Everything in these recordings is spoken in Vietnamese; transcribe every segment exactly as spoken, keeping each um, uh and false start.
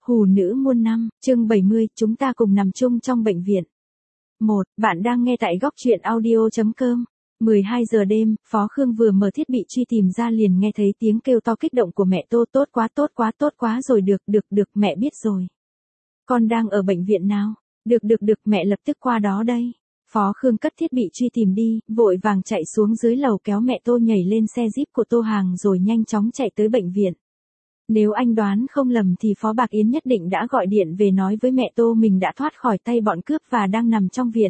Hù nữ muôn năm, chương bảy mươi, chúng ta cùng nằm chung trong bệnh viện. một. Bạn đang nghe tại góc truyện audio.com. mười hai giờ đêm, Phó Khương vừa mở thiết bị truy tìm ra liền nghe thấy tiếng kêu to kích động của mẹ Tô. Tốt quá tốt quá tốt quá rồi, được được được, mẹ biết rồi. Con đang ở bệnh viện nào? Được được được, mẹ lập tức qua đó đây. Phó Khương cất thiết bị truy tìm đi, vội vàng chạy xuống dưới lầu kéo mẹ Tô nhảy lên xe Jeep của Tô Hàng rồi nhanh chóng chạy tới bệnh viện. Nếu anh đoán không lầm thì Phó Bạc Yến nhất định đã gọi điện về nói với mẹ Tô mình đã thoát khỏi tay bọn cướp và đang nằm trong viện.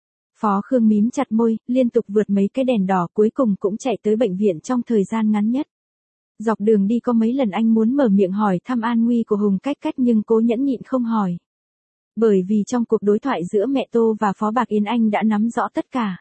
Phó Khương mím chặt môi, liên tục vượt mấy cái đèn đỏ, cuối cùng cũng chạy tới bệnh viện trong thời gian ngắn nhất. Dọc đường đi có mấy lần anh muốn mở miệng hỏi thăm an nguy của Hùng Cách Cách nhưng cố nhẫn nhịn không hỏi. Bởi vì trong cuộc đối thoại giữa mẹ Tô và Phó Bạc Yến anh đã nắm rõ tất cả.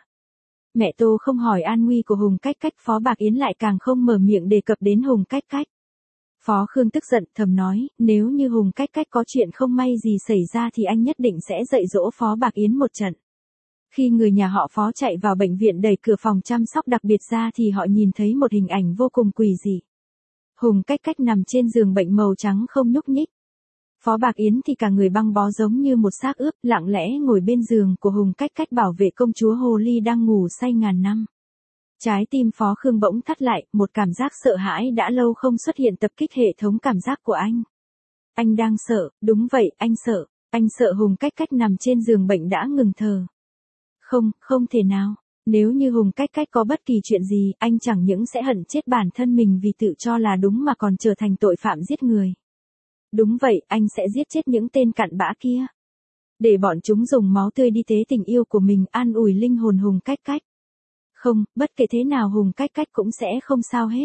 Mẹ Tô không hỏi an nguy của Hùng Cách Cách, Phó Bạc Yến lại càng không mở miệng đề cập đến Hùng Cách Cách. Phó Khương tức giận thầm nói, nếu như Hùng Cách Cách có chuyện không may gì xảy ra thì anh nhất định sẽ dạy dỗ Phó Bạc Yến một trận. Khi người nhà họ Phó chạy vào bệnh viện đẩy cửa phòng chăm sóc đặc biệt ra thì họ nhìn thấy một hình ảnh vô cùng quỷ dị. Hùng Cách Cách nằm trên giường bệnh màu trắng không nhúc nhích. Phó Bạc Yến thì cả người băng bó giống như một xác ướp, lặng lẽ ngồi bên giường của Hùng Cách Cách bảo vệ công chúa Hồ Ly đang ngủ say ngàn năm. Trái tim Phó Khương bỗng thắt lại, một cảm giác sợ hãi đã lâu không xuất hiện tập kích hệ thống cảm giác của anh. Anh đang sợ, đúng vậy, anh sợ, anh sợ Hùng Cách Cách nằm trên giường bệnh đã ngừng thở. Không, không thể nào, nếu như Hùng Cách Cách có bất kỳ chuyện gì, anh chẳng những sẽ hận chết bản thân mình vì tự cho là đúng mà còn trở thành tội phạm giết người. Đúng vậy, anh sẽ giết chết những tên cặn bã kia. Để bọn chúng dùng máu tươi đi tế tình yêu của mình an ủi linh hồn Hùng Cách Cách. Không, bất kể thế nào Hùng Cách Cách cũng sẽ không sao hết.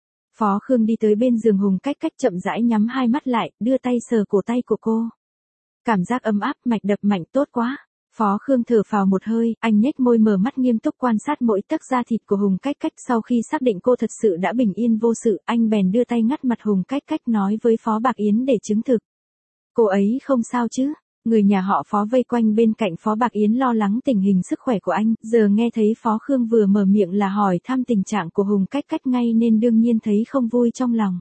Phó Khương đi tới bên giường Hùng Cách Cách chậm rãi nhắm hai mắt lại, đưa tay sờ cổ tay của cô. Cảm giác ấm áp, mạch đập mạnh, tốt quá. Phó Khương thở phào một hơi, anh nhếch môi mở mắt nghiêm túc quan sát mỗi tấc da thịt của Hùng Cách Cách. Sau khi xác định cô thật sự đã bình yên vô sự, anh bèn đưa tay ngắt mặt Hùng Cách Cách nói với Phó Bạc Yến để chứng thực. Cô ấy không sao chứ? Người nhà họ Phó vây quanh bên cạnh Phó Bạc Yến lo lắng tình hình sức khỏe của anh, giờ nghe thấy Phó Khương vừa mở miệng là hỏi thăm tình trạng của Hùng Cách Cách ngay nên đương nhiên thấy không vui trong lòng.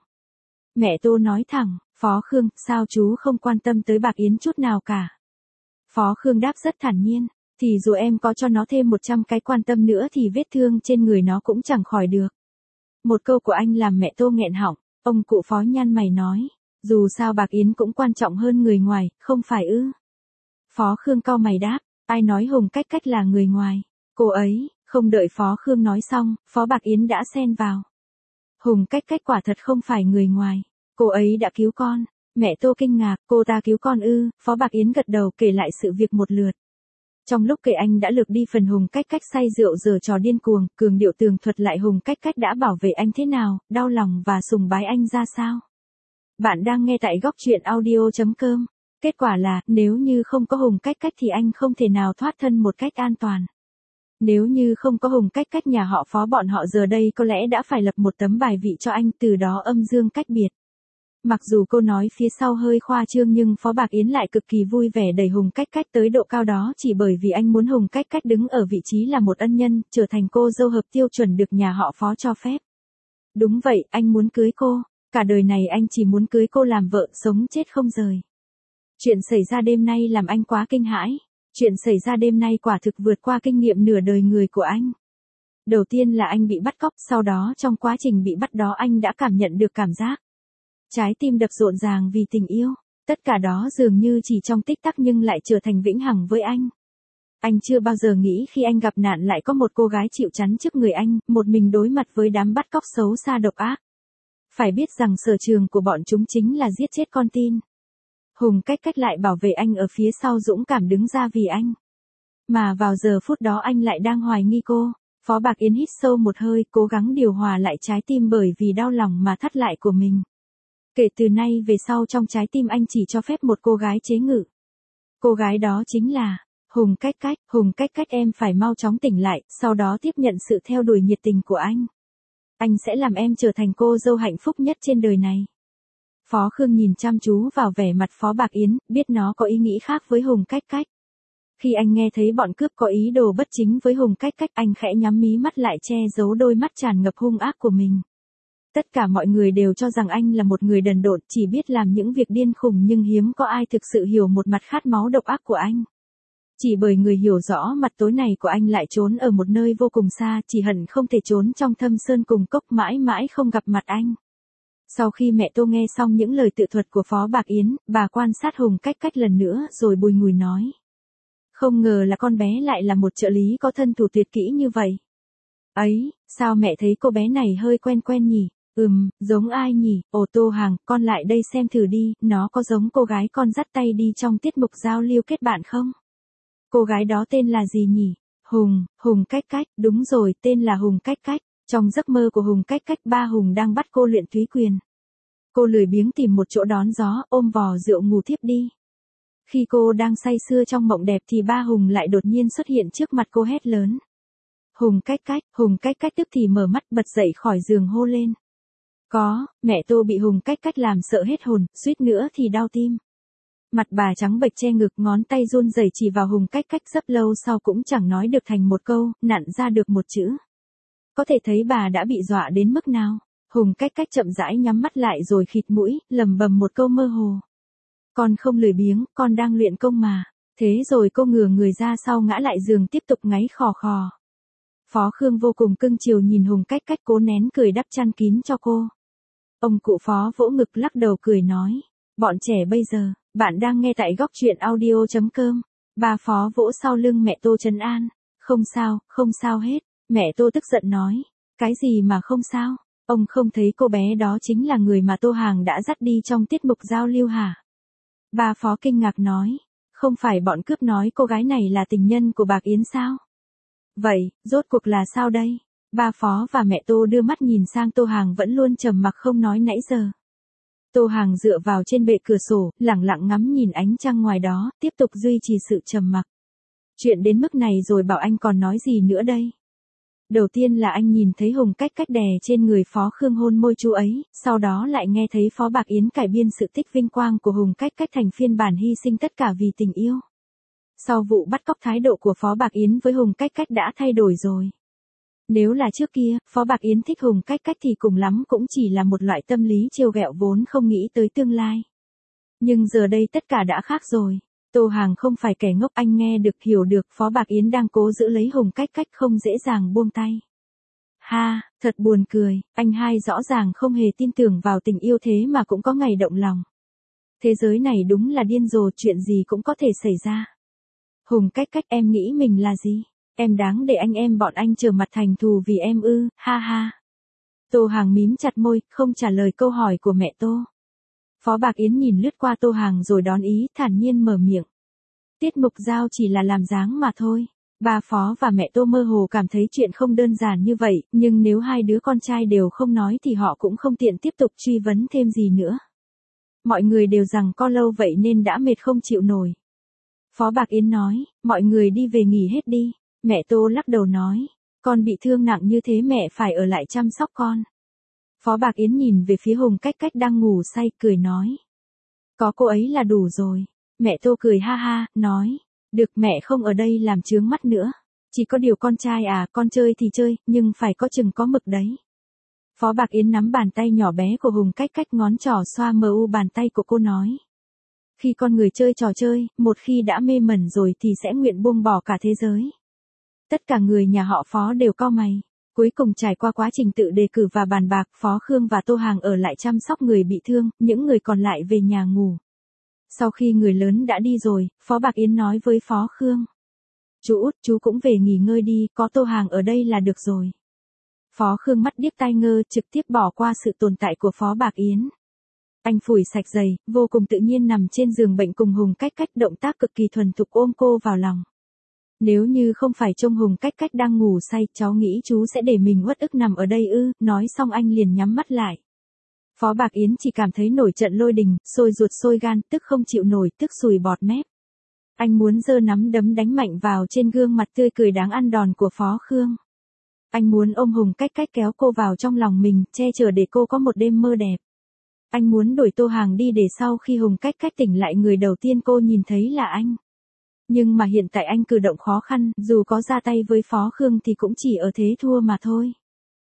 Mẹ Tô nói thẳng, Phó Khương, sao chú không quan tâm tới Bạc Yến chút nào cả? Phó Khương đáp rất thản nhiên, thì dù em có cho nó thêm một trăm cái quan tâm nữa thì vết thương trên người nó cũng chẳng khỏi được. Một câu của anh làm mẹ Tô nghẹn họng, ông cụ Phó nhăn mày nói. Dù sao Bạc Yến cũng quan trọng hơn người ngoài, không phải ư? Phó Khương cau mày đáp, ai nói Hùng Cách Cách là người ngoài? Cô ấy, không đợi Phó Khương nói xong, Phó Bạc Yến đã xen vào. Hùng Cách Cách quả thật không phải người ngoài, cô ấy đã cứu con. Mẹ Tô kinh ngạc, cô ta cứu con ư? Phó Bạc Yến gật đầu kể lại sự việc một lượt. Trong lúc kể anh đã lược đi phần Hùng Cách Cách say rượu giở trò điên cuồng, cường điệu tường thuật lại Hùng Cách Cách đã bảo vệ anh thế nào, đau lòng và sùng bái anh ra sao. Bạn đang nghe tại góc truyện audio.com. Kết quả là, nếu như không có Hùng Cách Cách thì anh không thể nào thoát thân một cách an toàn. Nếu như không có Hùng Cách Cách nhà họ Phó bọn họ giờ đây có lẽ đã phải lập một tấm bài vị cho anh, từ đó âm dương cách biệt. Mặc dù cô nói phía sau hơi khoa trương nhưng Phó Bạc Yến lại cực kỳ vui vẻ đẩy Hùng Cách Cách tới độ cao đó chỉ bởi vì anh muốn Hùng Cách Cách đứng ở vị trí là một ân nhân, trở thành cô dâu hợp tiêu chuẩn được nhà họ Phó cho phép. Đúng vậy, anh muốn cưới cô. Cả đời này anh chỉ muốn cưới cô làm vợ, sống chết không rời. Chuyện xảy ra đêm nay làm anh quá kinh hãi. Chuyện xảy ra đêm nay quả thực vượt qua kinh nghiệm nửa đời người của anh. Đầu tiên là anh bị bắt cóc, sau đó trong quá trình bị bắt đó anh đã cảm nhận được cảm giác. Trái tim đập rộn ràng vì tình yêu. Tất cả đó dường như chỉ trong tích tắc nhưng lại trở thành vĩnh hằng với anh. Anh chưa bao giờ nghĩ khi anh gặp nạn lại có một cô gái chịu chắn trước người anh, một mình đối mặt với đám bắt cóc xấu xa độc ác. Phải biết rằng sở trường của bọn chúng chính là giết chết con tin. Hùng Cách Cách lại bảo vệ anh ở phía sau dũng cảm đứng ra vì anh. Mà vào giờ phút đó anh lại đang hoài nghi cô. Phó Bạc Yến hít sâu một hơi, cố gắng điều hòa lại trái tim bởi vì đau lòng mà thắt lại của mình. Kể từ nay về sau trong trái tim anh chỉ cho phép một cô gái chế ngự. Cô gái đó chính là Hùng Cách Cách. Hùng Cách Cách, em phải mau chóng tỉnh lại, sau đó tiếp nhận sự theo đuổi nhiệt tình của anh. Anh sẽ làm em trở thành cô dâu hạnh phúc nhất trên đời này. Phó Khương nhìn chăm chú vào vẻ mặt Phó Bạc Yến, biết nó có ý nghĩ khác với Hùng Cách Cách. Khi anh nghe thấy bọn cướp có ý đồ bất chính với Hùng Cách Cách, anh khẽ nhắm mí mắt lại che giấu đôi mắt tràn ngập hung ác của mình. Tất cả mọi người đều cho rằng anh là một người đần độn, chỉ biết làm những việc điên khùng nhưng hiếm có ai thực sự hiểu một mặt khát máu độc ác của anh. Chỉ bởi người hiểu rõ mặt tối này của anh lại trốn ở một nơi vô cùng xa, chỉ hận không thể trốn trong thâm sơn cùng cốc mãi mãi không gặp mặt anh. Sau khi mẹ Tô nghe xong những lời tự thuật của Phó Bạc Yến, bà quan sát Hùng Cách Cách lần nữa rồi bùi ngùi nói. Không ngờ là con bé lại là một trợ lý có thân thủ tuyệt kỹ như vậy. Ấy, sao mẹ thấy cô bé này hơi quen quen nhỉ? Ừm, giống ai nhỉ? Ồ Tô Hàng, con lại đây xem thử đi, nó có giống cô gái con dắt tay đi trong tiết mục giao lưu kết bạn không? Cô gái đó tên là gì nhỉ? Hùng, Hùng Cách Cách, đúng rồi, tên là Hùng Cách Cách. Trong giấc mơ của Hùng Cách Cách, ba Hùng đang bắt cô luyện túy quyền. Cô lười biếng tìm một chỗ đón gió, ôm vò rượu ngủ thiếp đi. Khi cô đang say sưa trong mộng đẹp thì ba Hùng lại đột nhiên xuất hiện trước mặt cô hét lớn. Hùng Cách Cách, Hùng Cách Cách tức thì mở mắt bật dậy khỏi giường hô lên. Có, mẹ Tô bị Hùng Cách Cách làm sợ hết hồn, suýt nữa thì đau tim. Mặt bà trắng bệch che ngực, ngón tay run rẩy chỉ vào Hùng Cách Cách, rất lâu sau cũng chẳng nói được thành một câu, nặn ra được một chữ. Có thể thấy bà đã bị dọa đến mức nào. Hùng Cách Cách chậm rãi nhắm mắt lại rồi khịt mũi, lẩm bẩm một câu mơ hồ. Con không lười biếng, con đang luyện công mà. Thế rồi cô ngửa người ra sau ngã lại giường tiếp tục ngáy khò khò. Phó Khương vô cùng cưng chiều nhìn Hùng Cách Cách cố nén cười đắp chăn kín cho cô. Ông cụ Phó vỗ ngực lắc đầu cười nói. Bọn trẻ bây giờ, bạn đang nghe tại góc truyện audio chấm com. Bà Phó vỗ sau lưng mẹ Tô trấn an. Không sao, không sao hết. Mẹ Tô tức giận nói. Cái gì mà không sao? Ông không thấy cô bé đó chính là người mà Tô Hàng đã dắt đi trong tiết mục giao lưu hả? Bà Phó kinh ngạc nói. Không phải bọn cướp nói cô gái này là tình nhân của Bạc Yến sao? Vậy, rốt cuộc là sao đây? Ba Phó và mẹ Tô đưa mắt nhìn sang Tô Hàng vẫn luôn trầm mặc không nói nãy giờ. Tô Hàng dựa vào trên bệ cửa sổ, lẳng lặng ngắm nhìn ánh trăng ngoài đó, tiếp tục duy trì sự trầm mặc. Chuyện đến mức này rồi bảo anh còn nói gì nữa đây? Đầu tiên là anh nhìn thấy Hùng Cách Cách đè trên người Phó Khương hôn môi chú ấy, sau đó lại nghe thấy Phó Bạc Yến cải biên sự tích vinh quang của Hùng Cách Cách thành phiên bản hy sinh tất cả vì tình yêu. Sau vụ bắt cóc thái độ của Phó Bạc Yến với Hùng Cách Cách đã thay đổi rồi. Nếu là trước kia, Phó Bạc Yến thích Hùng Cách Cách thì cùng lắm cũng chỉ là một loại tâm lý trêu ghẹo vốn không nghĩ tới tương lai. Nhưng giờ đây tất cả đã khác rồi. Tô Hàng không phải kẻ ngốc, anh nghe được hiểu được Phó Bạc Yến đang cố giữ lấy Hùng Cách Cách không dễ dàng buông tay. Ha, thật buồn cười, anh hai rõ ràng không hề tin tưởng vào tình yêu thế mà cũng có ngày động lòng. Thế giới này đúng là điên rồ, chuyện gì cũng có thể xảy ra. Hùng Cách Cách, em nghĩ mình là gì? Em đáng để anh em bọn anh trở mặt thành thù vì em ư, ha ha. Tô Hàng mím chặt môi, không trả lời câu hỏi của mẹ Tô. Phó Bạc Yến nhìn lướt qua Tô Hàng rồi đón ý, thản nhiên mở miệng. Tiết mục giao chỉ là làm dáng mà thôi. Ba Phó và mẹ Tô mơ hồ cảm thấy chuyện không đơn giản như vậy, nhưng nếu hai đứa con trai đều không nói thì họ cũng không tiện tiếp tục truy vấn thêm gì nữa. Mọi người đều rằng co lâu vậy nên đã mệt không chịu nổi. Phó Bạc Yến nói, mọi người đi về nghỉ hết đi. Mẹ Tô lắc đầu nói, con bị thương nặng như thế mẹ phải ở lại chăm sóc con. Phó Bạc Yến nhìn về phía Hùng Cách Cách đang ngủ say, cười nói. Có cô ấy là đủ rồi. Mẹ Tô cười ha ha, nói. Được, mẹ không ở đây làm chướng mắt nữa. Chỉ có điều con trai à, con chơi thì chơi, nhưng phải có chừng có mực đấy. Phó Bạc Yến nắm bàn tay nhỏ bé của Hùng Cách Cách, ngón trỏ xoa mờ u bàn tay của cô nói. Khi con người chơi trò chơi, một khi đã mê mẩn rồi thì sẽ nguyện buông bỏ cả thế giới. Tất cả người nhà họ Phó đều cau mày. Cuối cùng trải qua quá trình tự đề cử và bàn bạc, Phó Khương và Tô Hàng ở lại chăm sóc người bị thương, những người còn lại về nhà ngủ. Sau khi người lớn đã đi rồi, Phó Bạc Yến nói với Phó Khương. Chú út, chú cũng về nghỉ ngơi đi, có Tô Hàng ở đây là được rồi. Phó Khương mắt điếc tai ngơ, trực tiếp bỏ qua sự tồn tại của Phó Bạc Yến. Anh phủi sạch giày, vô cùng tự nhiên nằm trên giường bệnh cùng Hùng Cách Cách, động tác cực kỳ thuần thục ôm cô vào lòng. Nếu như không phải trông Hùng Cách Cách đang ngủ say, cháu nghĩ chú sẽ để mình uất ức nằm ở đây ư, nói xong anh liền nhắm mắt lại. Phó Bạc Yến chỉ cảm thấy nổi trận lôi đình, sôi ruột sôi gan, tức không chịu nổi, tức sùi bọt mép. Anh muốn giơ nắm đấm đánh mạnh vào trên gương mặt tươi cười đáng ăn đòn của Phó Khương. Anh muốn ôm Hùng Cách Cách kéo cô vào trong lòng mình, che chở để cô có một đêm mơ đẹp. Anh muốn đuổi Tô Hàng đi để sau khi Hùng Cách Cách tỉnh lại người đầu tiên cô nhìn thấy là anh. Nhưng mà hiện tại anh cử động khó khăn, dù có ra tay với Phó Khương thì cũng chỉ ở thế thua mà thôi.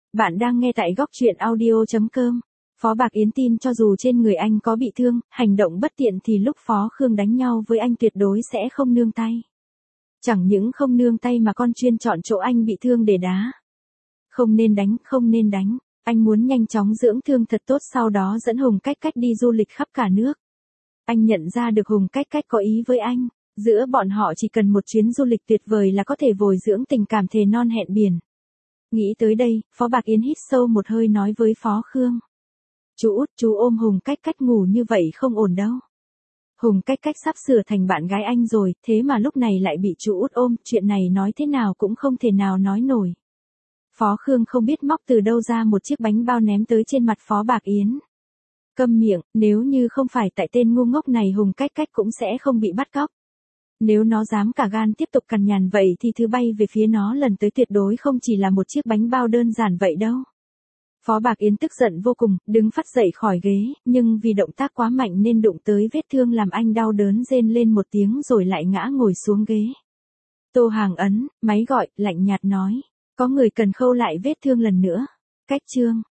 Bạn đang nghe tại góc truyện audio chấm com. Phó Bạc Yến tin cho dù trên người anh có bị thương, hành động bất tiện thì lúc Phó Khương đánh nhau với anh tuyệt đối sẽ không nương tay. Chẳng những không nương tay mà con chuyên chọn chỗ anh bị thương để đá. Không nên đánh, không nên đánh. Anh muốn nhanh chóng dưỡng thương thật tốt, sau đó dẫn Hùng Cách Cách đi du lịch khắp cả nước. Anh nhận ra được Hùng Cách Cách có ý với anh. Giữa bọn họ chỉ cần một chuyến du lịch tuyệt vời là có thể bồi dưỡng tình cảm thề non hẹn biển. Nghĩ tới đây, Phó Bạc Yến hít sâu một hơi nói với Phó Khương. Chú út, chú ôm Hùng Cách Cách ngủ như vậy không ổn đâu. Hùng Cách Cách sắp sửa thành bạn gái anh rồi, thế mà lúc này lại bị chú út ôm, chuyện này nói thế nào cũng không thể nào nói nổi. Phó Khương không biết móc từ đâu ra một chiếc bánh bao ném tới trên mặt Phó Bạc Yến. Câm miệng, nếu như không phải tại tên ngu ngốc này Hùng Cách Cách cũng sẽ không bị bắt cóc. Nếu nó dám cả gan tiếp tục cằn nhằn vậy thì thứ bay về phía nó lần tới tuyệt đối không chỉ là một chiếc bánh bao đơn giản vậy đâu. Phó Bạc Yến tức giận vô cùng, đứng phắt dậy khỏi ghế, nhưng vì động tác quá mạnh nên đụng tới vết thương làm anh đau đớn rên lên một tiếng rồi lại ngã ngồi xuống ghế. Tô Hàng ấn, máy gọi, lạnh nhạt nói, có người cần khâu lại vết thương lần nữa. Cách chương,